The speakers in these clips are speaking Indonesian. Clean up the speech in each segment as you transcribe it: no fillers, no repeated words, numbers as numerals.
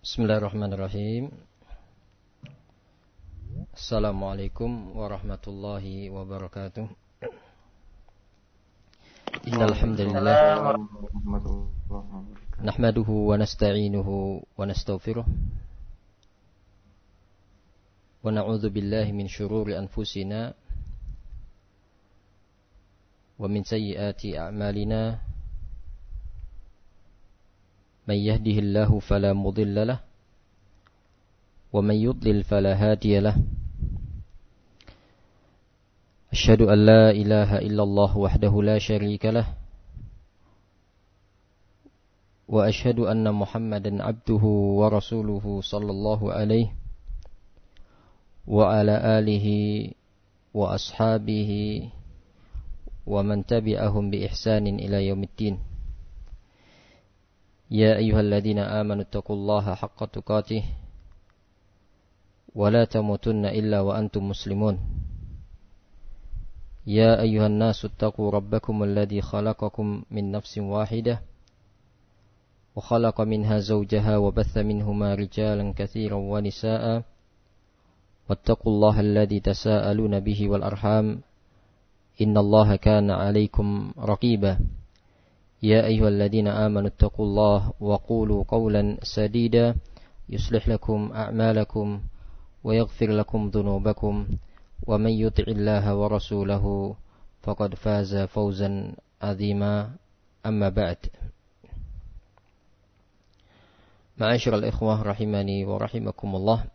Bismillahirrahmanirrahim. Assalamualaikum warahmatullahi wabarakatuh. Innal hamdalillah nahmaduhu wa nasta'inuhu wa nastaghfiruh wa na'udzu billahi min shururi anfusina wa min sayyiati a'malina. من يهده الله فلا مضل له ومن يضلل فلا هادي له أشهد أن لا إله إلا الله وحده لا شريك له وأشهد أن محمدا عبده ورسوله صلى الله عليه وعلى آله وأصحابه ومن تبعهم بإحسان إلى يوم الدين. يا أيها الذين آمنوا اتقوا الله حق تقاته ولا تموتن إلا وأنتم مسلمون. يا أيها الناس اتقوا ربكم الذي خلقكم من نفس واحدة وخلق منها زوجها وبث منهما رجالا كثيرا ونساء واتقوا الله الذي تساءلون به والأرحام إن الله كان عليكم رقيبا. يا أيها الذين آمنوا اتقوا الله وقولوا قولا سديدا يصلح لكم أعمالكم ويغفر لكم ذنوبكم ومن يطع الله ورسوله فقد فاز فوزا عظيما. أما بعد. معاشر الإخوة rahimani wa rahimakumullah.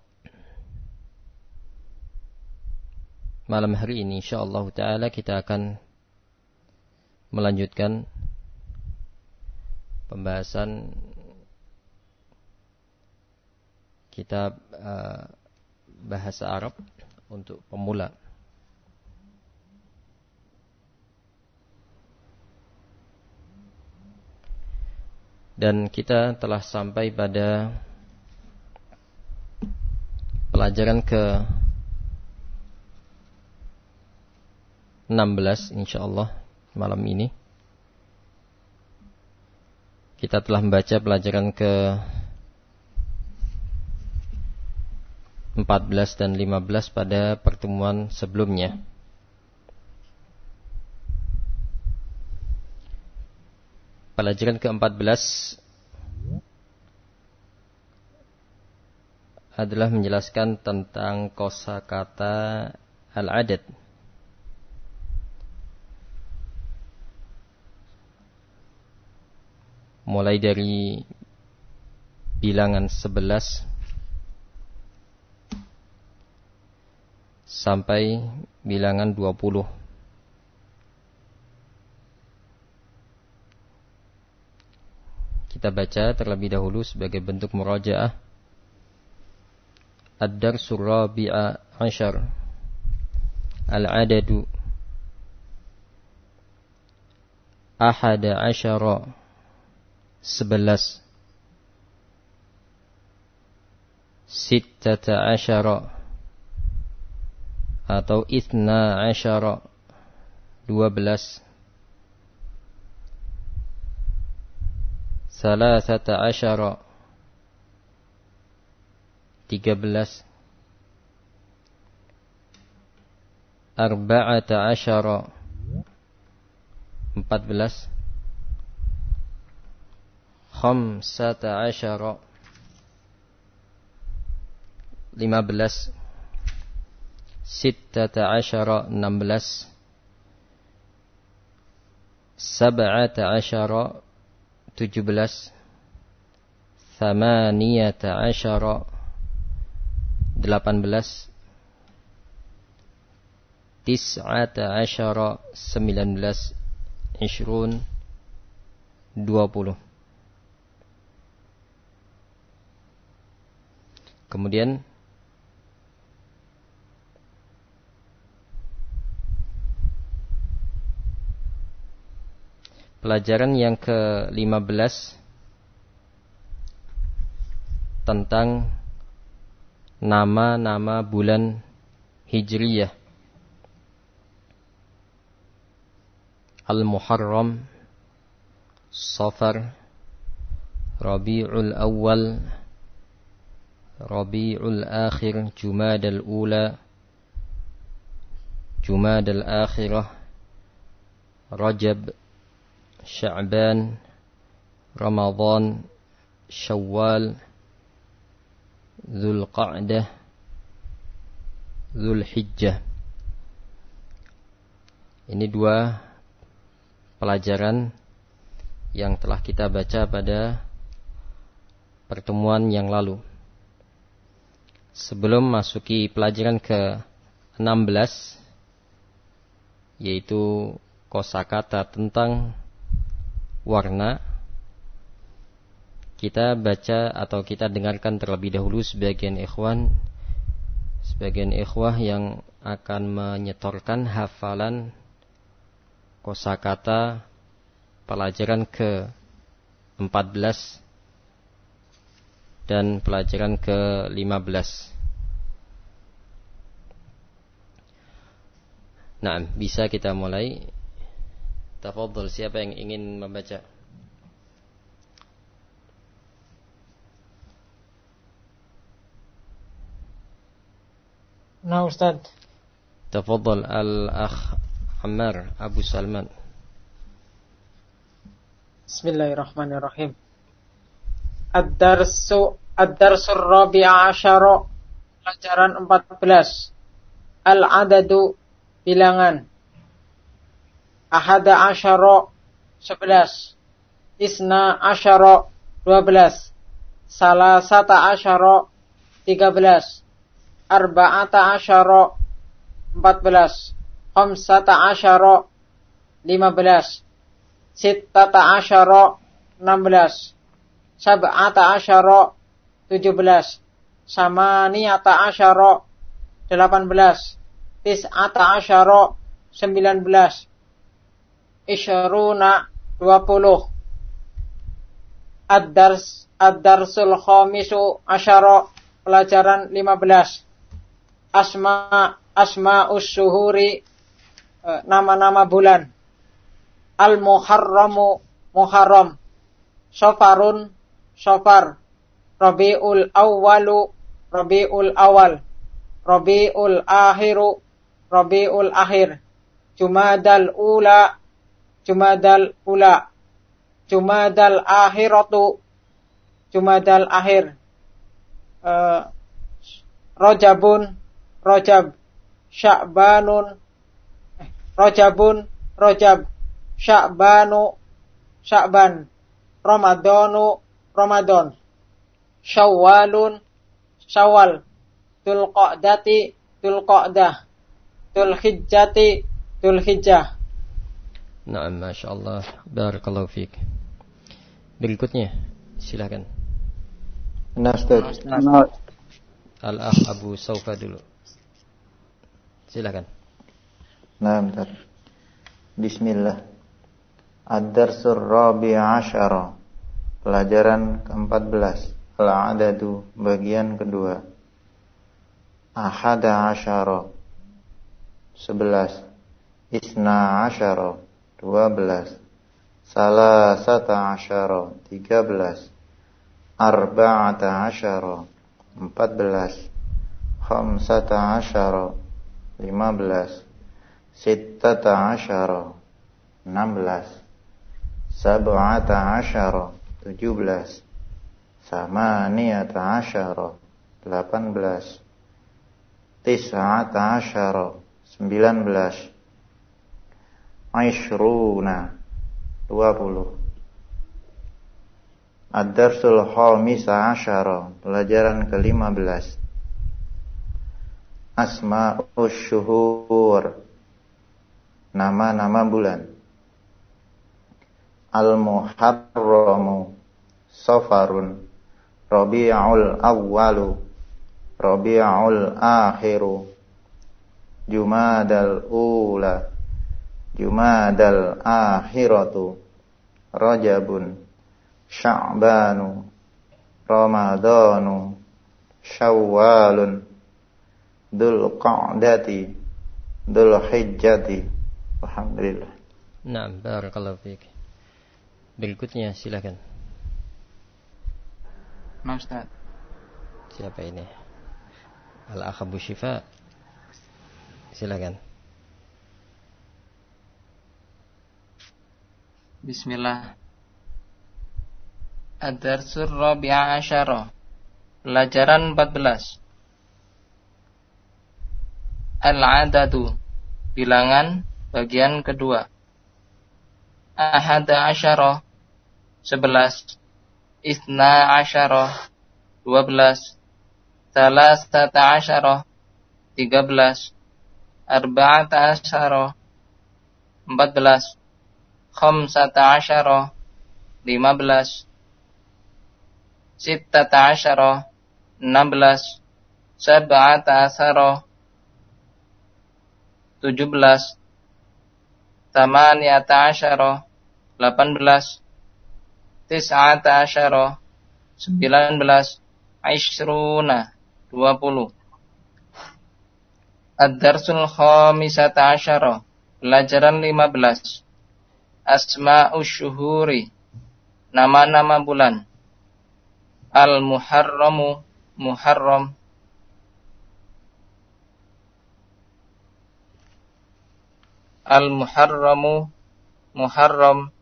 Malam hari ini insyaallah taala kita akan melanjutkan pembahasan kitab bahasa Arab untuk pemula. Dan kita telah sampai pada pelajaran ke-16 insyaallah malam ini. Kita telah membaca pelajaran ke-14 dan 15 pada pertemuan sebelumnya. Pelajaran ke-14 adalah menjelaskan tentang kosakata al-adad. Mulai dari bilangan 11 sampai bilangan 20. Kita baca terlebih dahulu sebagai bentuk murajaah. Ad-darsul rabi'a ashar. Al-adadu ahada asyara 11 sittata asyara atau ithna asyara 12 salasata asyara 13 arba'ata asyara 14 khamsata asyara 15 sittata asyara 16 sab'ata asyara 17 thamaniyata asyara 18 tis'ata asyara 19 ishrun 20. Kemudian pelajaran yang ke-15 tentang nama-nama bulan Hijriyah. Al-Muharram, Safar, Rabi'ul Awal, Rabiul Akhir, Jumadal Ula, Jumadal Akhirah, Rajab, Sya'ban, Ramadan, Syawal, Dzulqa'dah, Dzulhijjah. Ini 2 pelajaran yang telah kita baca pada pertemuan yang lalu. Sebelum masuki pelajaran ke-16, yaitu kosakata tentang warna, kita baca atau kita dengarkan terlebih dahulu sebagian ikhwah yang akan menyetorkan hafalan kosakata pelajaran ke-14 dan pelajaran ke-15. Nah, bisa kita mulai. Tafadhol, siapa yang ingin membaca? Nah, Ustaz. Tafadhol al-akh Ammar Abu Salman. Bismillahirrahmanirrahim. Ad-darsul rabi'a asyara, pelajaran 14. Al-adadu, bilangan. Ahada asyara, 11. Isna asyara, 12. Salasata asyara, 13. Arba'ata asyara, 14. Khamsata asyara, 15. Sittata asyara, 16. Sab'ata asyara, 17. Samaniyata asyara, 18. Tis'ata asyara, 19. Isyruna, 20. Ad-darsul khamisu asyara, pelajaran 15. Asma'us syuhuri, nama-nama bulan. Al-muharramu, muharram. Sofarun, sofar. Rabiul awwalu, rabiul awal. Rabiul akhiru, rabiul akhir. Jumadal ula, jumadal ula. Jumadal akhiratu, jumadal akhir. Rajabun, rajab. Sya'banun, rajabun, rajab. Sya'banu, sya'ban. Ramadanu, Ramadan. Syawalun, syawal. Dzulqa'dati, dzulqa'dah. Dzulhijjati, dzulhijjah. Naam, masyaallah. Barakallahu fiik. Berikutnya, silakan. Ustaz. Al-akh Abu Saufa dulu. Silakan. Nah, bentar. Bismillah. Ad-darsul rabi' asyara, pelajaran ke-14. Al-adadu, bagian kedua. Ahada asyara, 11. Isna asyara, 12. Salasata asyara, 13. Arba'ata asyara, 14. Khamsata asyara, 15. Sittata asyara, 16. Sab'ata asyara, 17. Samaniyata asyara, 18. Tis'ata asyara, 19. Ishruna, 20. Ad-darsul khamisa asyara, pelajaran ke-15. Asma'us syuhur, nama-nama bulan. Al-muharramu, Safarun. Rabi'ul awwalu, Rabi'ul akhiru. Jumadal ula, Jumadal akhiratu. Rajabun, Sya'banu, Ramadanu, Syawalun, Dzulqa'dati, Dzulhijjati. Alhamdulillah. Naam, barakallahu fiik. Berikutnya silakan. Nah, Ustaz. Siapa ini? Al-Akh Abu Syifa. Silakan. Bismillah. Ad-Darsul Rabi'a Asyara. Pelajaran 14. Al-Adadu. Bilangan bagian kedua. Ahada Asyara. 11. Isna Asyara. 12. Salasata Asyara. 13. Arba'ata Asyara. 14. Khamsata Asyara. 15. Sittata Asyara. 16. Sab'ata Asyara. 17. Tamaniyata Asyara. 18. Tis'ata Asyara. 19. Ishruna. 20. Ad-Darsul Khamisata Asyara. Pelajaran 15. Asma'us Syuhuri. Nama-nama bulan. Al-Muharramu. Muharram. Al-Muharramu. Muharram.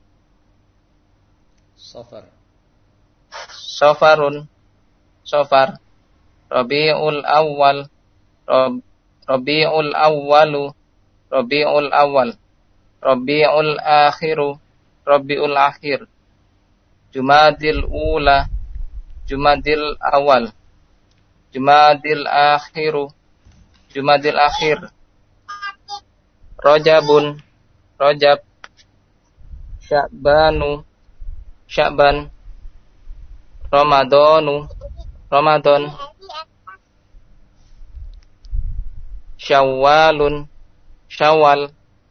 Safar. Safarun. Safar. Rabiul Awal. Rabiul Awalu. Rabiul Awal. Rabiul Akhiru. Rabiul Akhir. Jumadil Ula. Jumadil Awal. Jumadil Akhiru. Jumadil Akhir. Rajabun. Rajab. Sya'banu. Sya'ban. Ramadanu. Ramadan. Syawalun. Syawal.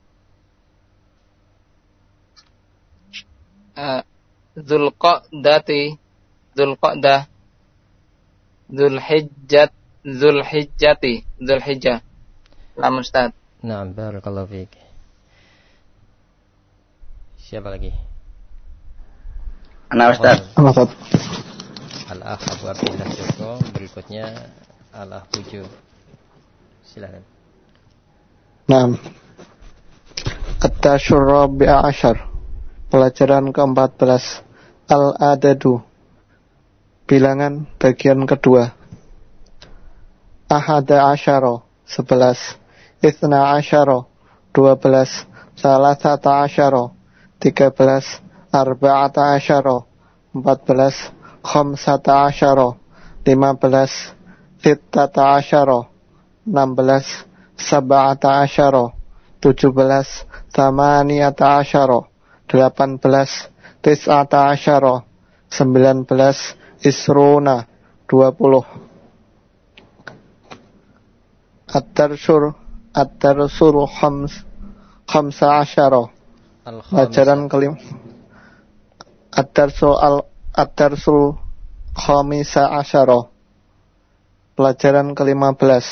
Dzulqa'dati. Dzulqa'dah. Dzulhijjati. Dzulhijjah. Naam Ustaz. Naam, barakallahu fiik. Siapa lagi? Ana Ustaz. Al-Akh Abu Abdillah Joko. Berikutnya Al-Akh Puju. Silakan. Naam. At-Darsul Rabi'a Asyar. Pelajaran ke-14. Al-Adadu. Bilangan bagian kedua. Ahada Asyara. 11. Itsna Asyara. 12. Salasata Asyara. 13. Arba'ata Asyara. 14. Khamsata Asyara. 15. Sittata Asyara. 16. Sab'ata Asyara. 17. Tamaniyata Asyara. 18. Tis'ata Asyara. 19. Isruna. 20. Ad-Darsul Khamsa Asyara. Pelajaran kelima. Ad-Darsul Khamisa Asyara. Pelajaran ke-15.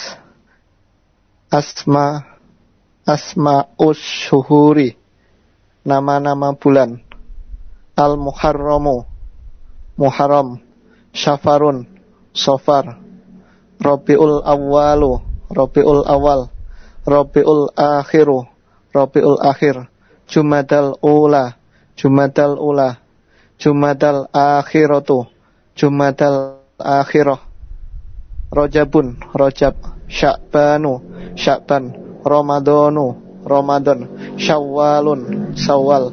Asma'us Syuhuri. Nama-nama bulan. Al-Muharramu. Muharram. Syafarun. Safar. Rabiul Awwalu. Rabiul Awal. Rabiul Akhiru. Rabiul Akhir. Jumadal Ula. Jumadal Ula. Jumadal Akhiratu. Jumadal Akhirah. Rajabun. Rajab. Sya'banu. Sya'ban. Ramadanu. Ramadan. Syawalun. Syawal.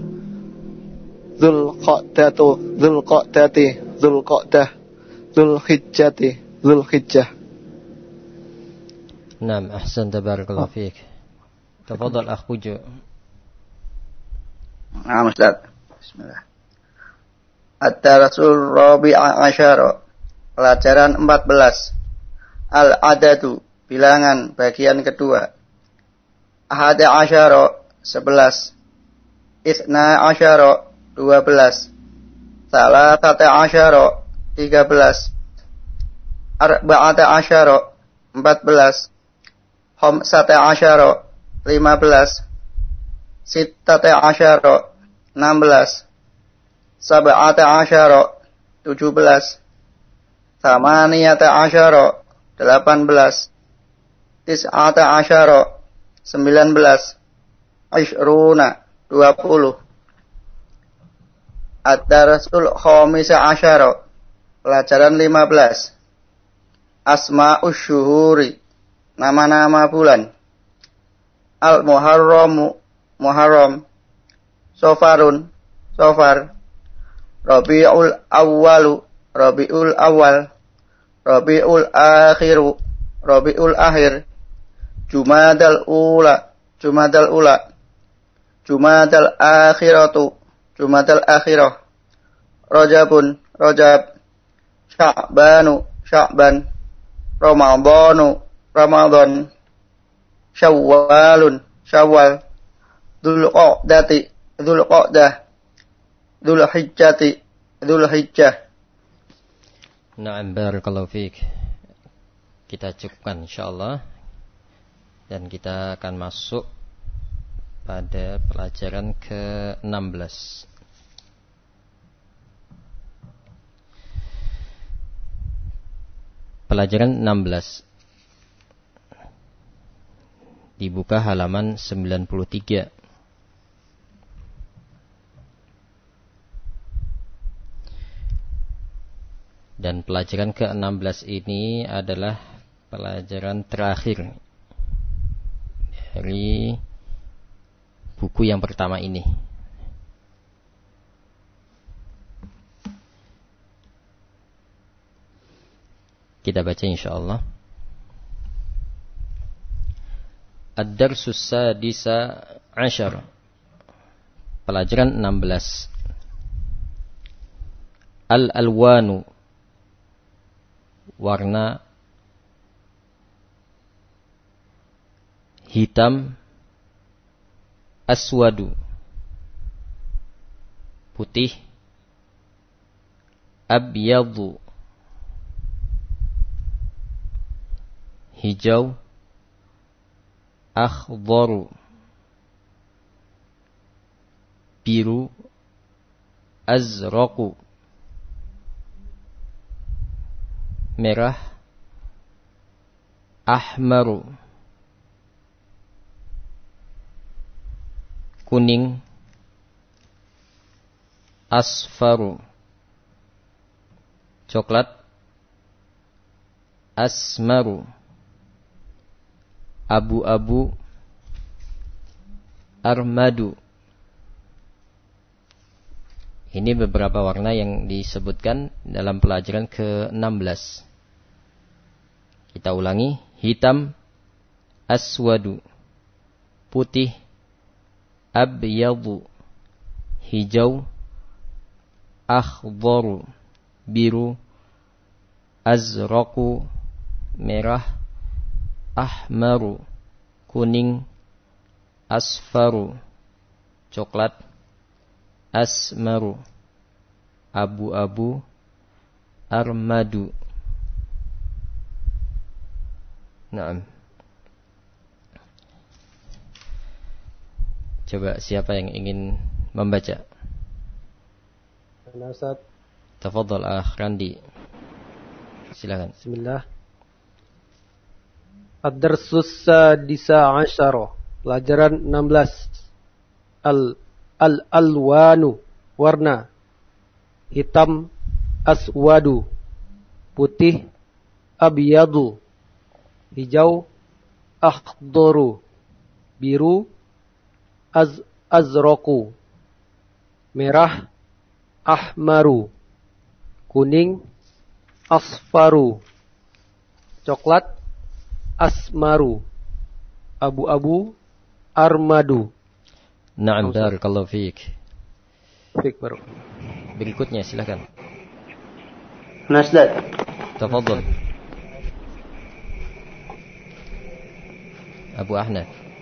Dzulqa'dati. Dzulqa'dah. Dzulhijjah. Naam, ahsan, tabarakallahu fiik. Tafadhal Akh Puju. Naam Ustaz. Bismillah. Ad-Darsul Rabi'a Asyara. Pelajaran 14. Al-Adadu. Bilangan bagian kedua. Ahada Asyara. 11. Itsna Asyara. 12. Salasata Asyara. 13. Arba'ata Asyara. 14. Khamsata Asyara. 15. Sittata Asyara. 16. Sab'ata Asyara. 17. Thamaniyata asyara 18. Tis'ata asyara 19. Ishruna 20. Ad-darasul khamisa asyara pelajaran 15. Asma'us syuhuri nama-nama bulan. Al-muharramu muharram. Sofarun sofar. Rabiul awwalu Rabiul awal. Rabiul akhiru Rabiul akhir. Jumadal ula Jumadal ula. Jumadal akhiratu Jumadal akhirah. Rajabun Rajab. Sya'banu Sya'ban. Ramadhanu Ramadhan. Syawalun Syawal. Dzulqa'dati Dzulqa'dah. Dzulhijjati Dzulhijjah. Na'am, barakallahu fiik. Kita cukupkan insyaallah dan kita akan masuk pada pelajaran ke-16. Pelajaran 16 dibuka halaman 93. Dan pelajaran ke-16 ini adalah pelajaran terakhir dari buku yang pertama ini. Kita baca insyaallah. Ad-darsus sadisa asyar. Pelajaran 16. Al-alwanu warna. Hitam. Aswadu putih. Abyadu hijau. Akhdaru biru. Azraqu merah. Ahmaru kuning. Asfaru coklat. Asmaru abu-abu. Armadu. Ini beberapa warna yang disebutkan dalam pelajaran ke-16. Kita ulangi. Hitam. Aswadu putih. Abyadu hijau. Akhdaru biru. Azraqu merah. Ahmaru kuning. Asfaru coklat. Asmaru abu-abu. Armadu. Naam. Coba siapa yang ingin membaca? Ustaz. Tafadhal Akh Randi. Silakan. Bismillah. Ad-darsus sadisa asyara. Pelajaran 16. Al-alwanu warna. Hitam. Aswadu putih. Abyadu hijau. Akhdaru biru. Azraqu merah. Ahmaru kuning. Asfaru coklat. Asmaru abu-abu. Armadu. Na'am, barakallahu fiik. Fiik baru. Berikutnya silakan. Nasdaq. Tafadhal. Abu Ahmad.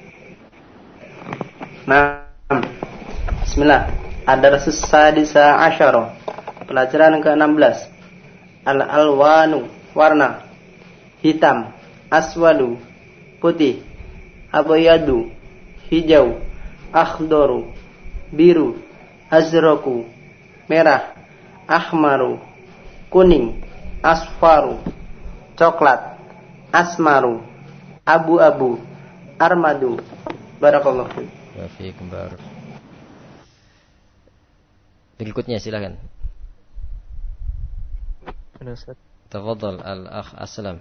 Nah, bismillah. Ad-darsus sadisa asyara. Pelajaran ke-16. Al-alwanu warna. Hitam. Aswadu putih. Abyadu hijau. Akhdaru biru. Azraqu merah. Ahmaru kuning. asfaru, coklat, asmaru, abu-abu, armadu. Barakallahu fiik. Wa fiikum barak. Berikutnya silakan. Ustaz. Tafadhal al-akh Aslam.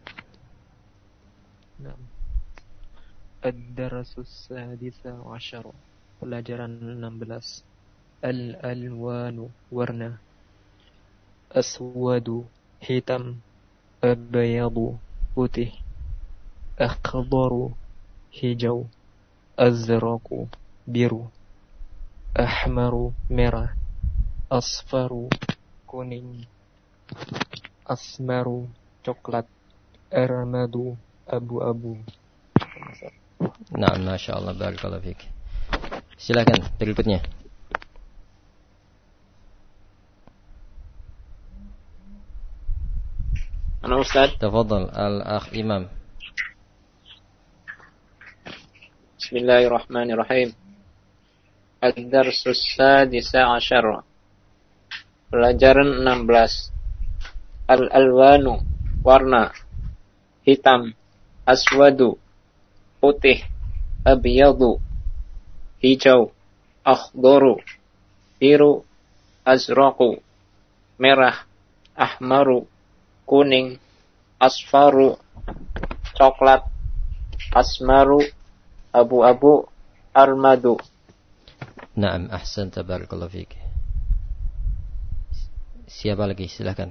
Naam. Ad-darasus sadisa asyara. Pelajaran 16. Al-alwanu, warna. Aswadu, hitam. Abyadu, putih. Akhdaru, hijau. Azraku, biru. Ahmaru, merah. Asfaru, kuning. Asmaru, coklat. Armadu, abu-abu. Nah, Masya Allah, barakallahu fiik. Silakan berikutnya. Ana Ustaz. Tafadhal al-akh Imam. Bismillahirrahmanirrahim. Ad-darsus sadisa asyara. Pelajaran 16. Al-alwanu, warna. Hitam, aswadu, putih, abyadu, hijau, akhdaru, biru, azraku, merah, ahmaru, kuning, asfaru, coklat, asmaru, abu-abu, armadu. Naam, ahsanta, barakallahu fiik. Siapa lagi? Silakan.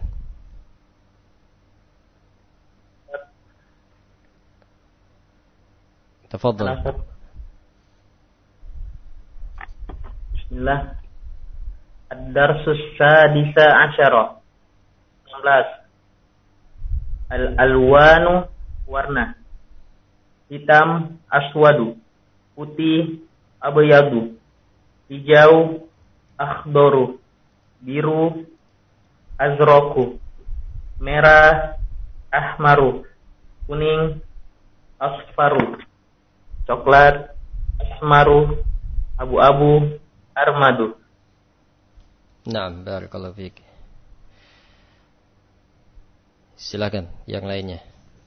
Tafadhal. Bismillah. Ad-darsus sadisa asyara. 16. Al-alwanu, warna. Hitam, aswadu. Putih, abyadu. Hijau, akhdaru. Biru, azraku. Merah, ahmaru. Kuning, asfaru. Coklat, asmaru, abu-abu, armadu. Naam, barakallahu fiik. Silakan yang lainnya.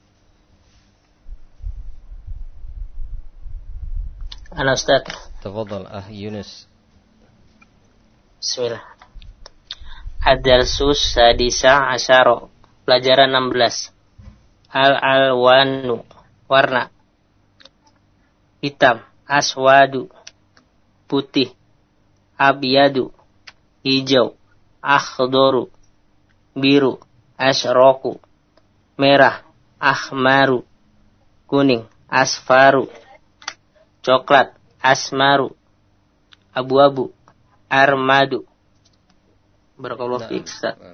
Ana Ustaz. Tafadhal Yunus. Bismillah. Ad-darsus sadisa asyara. Pelajaran 16. Al-alwanu, warna. Hitam, aswadu, putih, abyadu, hijau, akhdaru, biru, asraku, merah, ahmaru, kuning, asfaru, coklat, asmaru, abu-abu, armadu. Barakallahu fiik.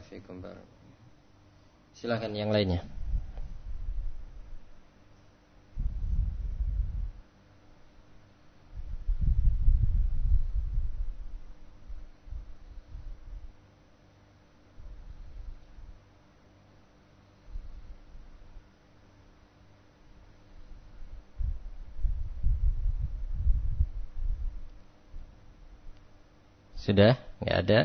Silakan yang lainnya. Sudah? Nggak ada?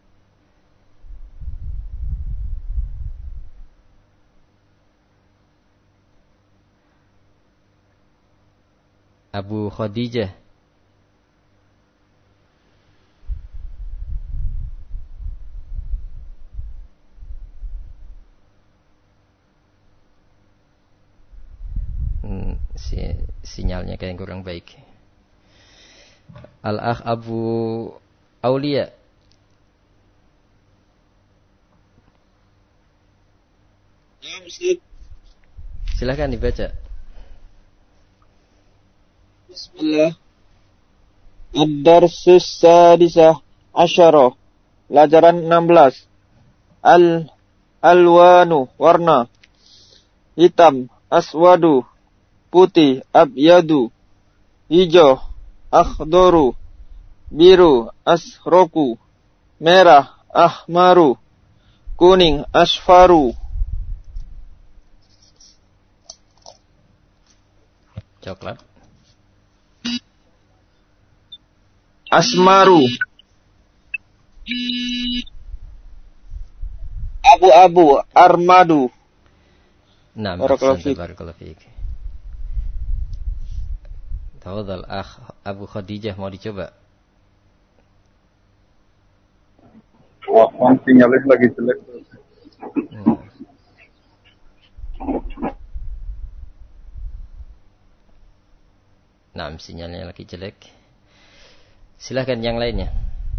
Abu Khadijah. Sinyalnya kayak kurang baik. Al-akh Abu Aulia. Silakan dibaca. Bismillah. Ad-darsus sadisah asyara. Pelajaran 16. Al-alwanu, warna. Hitam, aswadu, putih, abyadu, hijau, akhdaru, biru, asroku, merah, ahmaru, kuning, asfaru. Coklat. Asmaru, Abu-abu, armadu. Nah, barakallahu fiik. Tafadhal akh Abu Khadijah, mau dicoba? Wah, sinyalnya lagi jelek. Nah, sinyalnya lagi jelek. Silakan yang lainnya.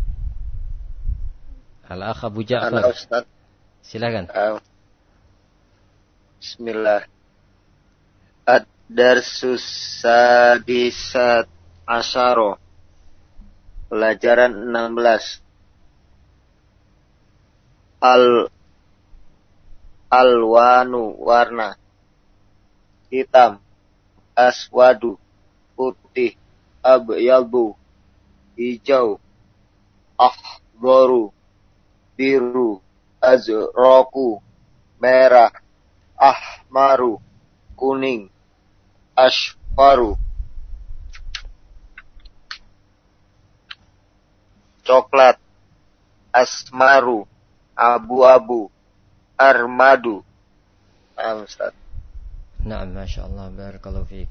Al-akh Abu Ja'far. Halo Ustaz. Silakan. Bismillah. Ad-darsus sadisat asyara. Pelajaran 16. Alwanu warna. Hitam. Aswadu putih. Abyadu hijau. Akhdaru biru. Azraku merah. Ahmaru kuning. Asfaru coklat. Asmaru abu-abu. Armadu. Ustaz. Nah, masyaallah, barakallahu fiik.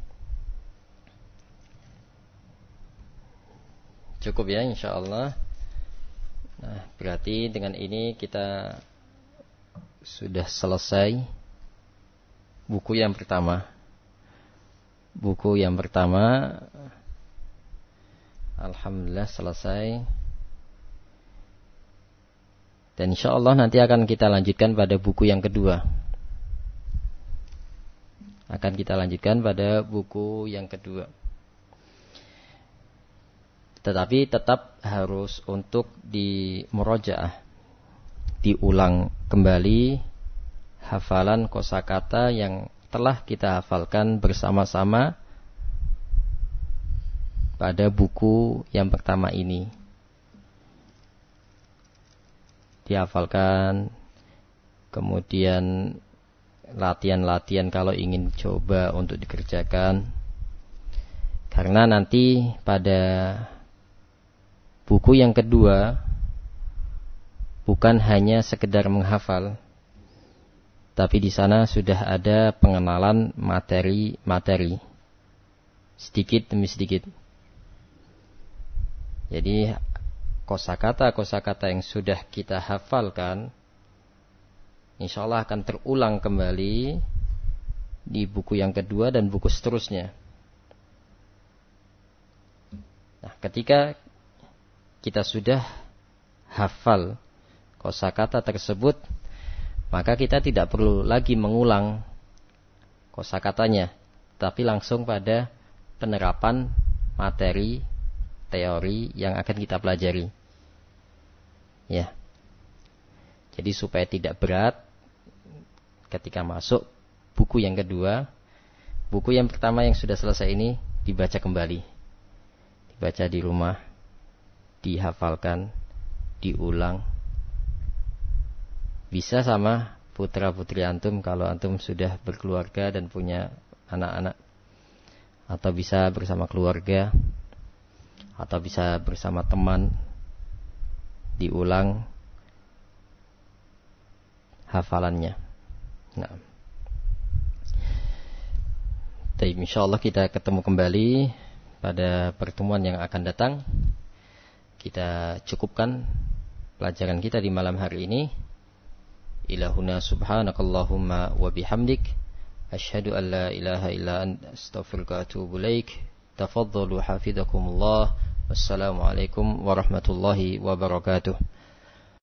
Cukup ya, insyaallah. Nah, berarti dengan ini kita sudah selesai buku yang pertama. Buku yang pertama alhamdulillah selesai. Dan insyaallah nanti akan kita lanjutkan pada buku yang kedua. Akan kita lanjutkan pada buku yang kedua. Tetapi tetap harus untuk di murojaah, diulang kembali hafalan kosakata yang telah kita hafalkan bersama-sama pada buku yang pertama ini. Dihafalkan, kemudian latihan-latihan kalau ingin coba untuk dikerjakan. Karena nanti pada buku yang kedua bukan hanya sekedar menghafal, tapi di sana sudah ada pengenalan materi-materi sedikit demi sedikit. Jadi kosakata-kosakata yang sudah kita hafalkan insyaallah akan terulang kembali di buku yang kedua dan buku seterusnya. Nah, ketika kita sudah hafal kosakata tersebut, maka kita tidak perlu lagi mengulang kosakatanya, tapi langsung pada penerapan materi teori yang akan kita pelajari. Ya. Jadi supaya tidak berat ketika masuk buku yang kedua, buku yang pertama yang sudah selesai ini dibaca kembali. Dibaca di rumah, dihafalkan, diulang. Bisa sama putra-putri antum kalau antum sudah berkeluarga dan punya anak-anak, atau bisa bersama keluarga, atau bisa bersama teman, diulang hafalannya. Nah, baik, insyaallah kita ketemu kembali pada pertemuan yang akan datang. Kita cukupkan pelajaran kita di malam hari ini. Ilahuna subhanakallahumma wa bihamdik asyhadu an la ilaha illa anta astaghfiruka wa atubu ilaik. Tafaddalu hafizakumullah. Wassalamualaikum warahmatullahi wabarakatuh.